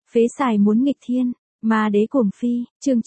Phế xài muốn nghịch thiên, ma đế cuồng phi, chương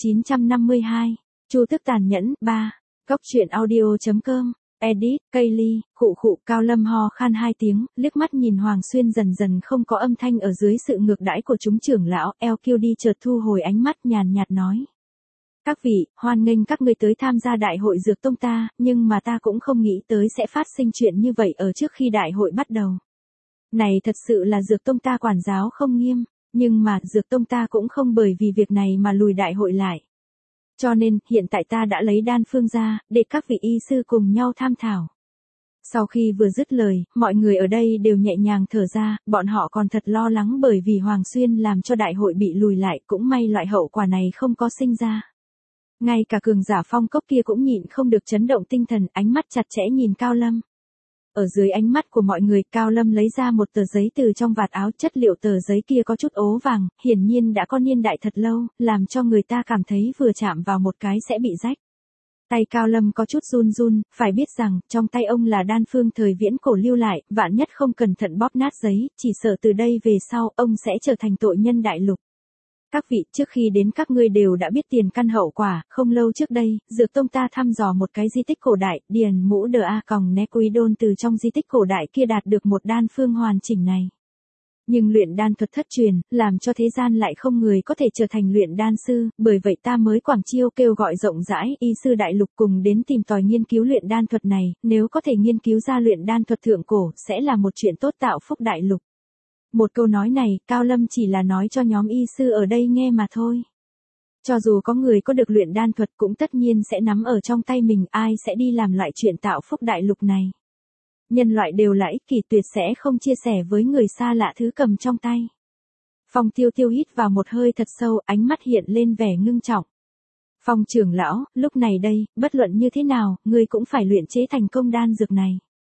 952, Chu Tước tàn nhẫn, 3. Cóc truyện audio.com, edit, Kaylee, khụ Cao Lâm ho khan 2 tiếng, liếc mắt nhìn Hoàng Xuyên dần dần không có âm thanh ở dưới sự ngược đãi của chúng trưởng lão, LQ đi chợt thu hồi ánh mắt nhàn nhạt nói. Các vị, hoan nghênh các ngươi tới tham gia đại hội dược tông ta, nhưng mà ta cũng không nghĩ tới sẽ phát sinh chuyện như vậy ở trước khi đại hội bắt đầu. Này thật sự là dược tông ta quản giáo không nghiêm, nhưng mà dược tông ta cũng không bởi vì việc này mà lùi đại hội lại. Cho nên, hiện tại ta đã lấy đan phương ra, để các vị y sư cùng nhau tham thảo. Sau khi vừa dứt lời, mọi người ở đây đều nhẹ nhàng thở ra, bọn họ còn thật lo lắng bởi vì Hoàng Xuyên làm cho đại hội bị lùi lại, cũng may loại hậu quả này không có sinh ra. Ngay cả cường giả phong cốc kia cũng nhịn không được chấn động tinh thần, ánh mắt chặt chẽ nhìn Cao Lâm. Ở dưới ánh mắt của mọi người, Cao Lâm lấy ra một tờ giấy từ trong vạt áo, chất liệu tờ giấy kia có chút ố vàng, hiển nhiên đã có niên đại thật lâu, làm cho người ta cảm thấy vừa chạm vào một cái sẽ bị rách. Tay Cao Lâm có chút run run, phải biết rằng, trong tay ông là đan phương thời viễn cổ lưu lại, vạn nhất không cẩn thận bóp nát giấy, chỉ sợ từ đây về sau, ông sẽ trở thành tội nhân đại lục. Các vị, trước khi đến các ngươi đều đã biết tiền căn hậu quả, không lâu trước đây, dược tông ta thăm dò một cái di tích cổ đại, điền mũ đờ a còng Nequidon từ trong di tích cổ đại kia đạt được một đan phương hoàn chỉnh này. Nhưng luyện đan thuật thất truyền, làm cho thế gian lại không người có thể trở thành luyện đan sư, bởi vậy ta mới quảng chiêu kêu gọi rộng rãi y sư đại lục cùng đến tìm tòi nghiên cứu luyện đan thuật này, nếu có thể nghiên cứu ra luyện đan thuật thượng cổ, sẽ là một chuyện tốt tạo phúc đại lục. Một câu nói này, Cao Lâm chỉ là nói cho nhóm y sư ở đây nghe mà thôi. Cho dù có người có được luyện đan thuật cũng tất nhiên sẽ nắm ở trong tay mình, ai sẽ đi làm loại chuyện tạo phúc đại lục này. Nhân loại đều là ích kỷ, tuyệt sẽ không chia sẻ với người xa lạ thứ cầm trong tay. Phong Tiêu Tiêu hít vào một hơi thật sâu, ánh mắt hiện lên vẻ ngưng trọng. Phong trưởng lão, lúc này đây, bất luận như thế nào, ngươi cũng phải luyện chế thành công đan dược này.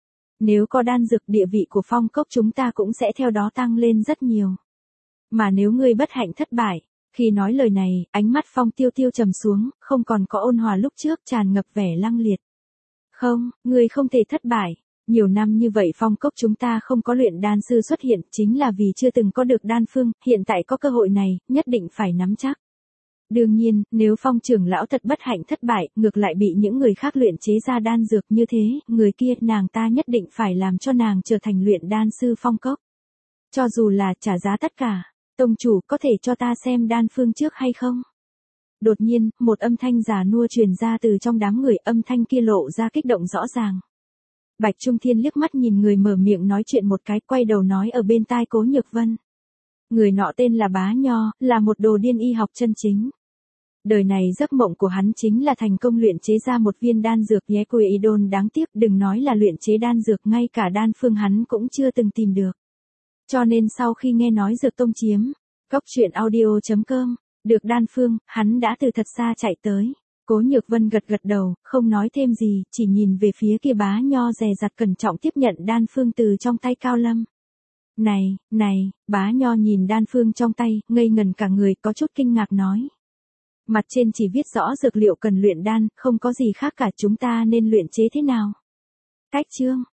Nếu có đan dược, địa vị của phong cốc chúng ta cũng sẽ theo đó tăng lên rất nhiều. Mà nếu ngươi bất hạnh thất bại, khi nói lời này, ánh mắt Phong Tiêu Tiêu trầm xuống, không còn có ôn hòa lúc trước, tràn ngập vẻ lăng liệt. Không, ngươi không thể thất bại. Nhiều năm như vậy phong cốc chúng ta không có luyện đan sư xuất hiện, chính là vì chưa từng có được đan phương, hiện tại có cơ hội này, nhất định phải nắm chắc. Đương nhiên, nếu Phong trưởng lão thật bất hạnh thất bại, ngược lại bị những người khác luyện chế ra đan dược như thế, người kia nàng ta nhất định phải làm cho nàng trở thành luyện đan sư phong cốc. Cho dù là trả giá tất cả, tông chủ có thể cho ta xem đan phương trước hay không? Đột nhiên, một âm thanh già nua truyền ra từ trong đám người, âm thanh kia lộ ra kích động rõ ràng. Bạch Trung Thiên liếc mắt nhìn người mở miệng nói chuyện một cái, quay đầu nói ở bên tai Cố Nhược Vân. Người nọ tên là Bá Nho, là một đồ điên y học chân chính. Đời này giấc mộng của hắn chính là thành công luyện chế ra một viên đan dược Nequidon, đáng tiếc đừng nói là luyện chế đan dược, ngay cả đan phương hắn cũng chưa từng tìm được. Cho nên sau khi nghe nói dược tông chiếm, cóc truyện audio.com, được đan phương, hắn đã từ thật xa chạy tới. Cố Nhược Vân gật đầu, không nói thêm gì, chỉ nhìn về phía kia Bá Nho dè dặt cẩn trọng tiếp nhận đan phương từ trong tay Cao Lâm. Này, Bá Nho nhìn đan phương trong tay, ngây ngần cả người, có chút kinh ngạc nói. Mặt trên chỉ viết rõ dược liệu cần luyện đan, không có gì khác cả, chúng ta nên luyện chế thế nào? Cách chương,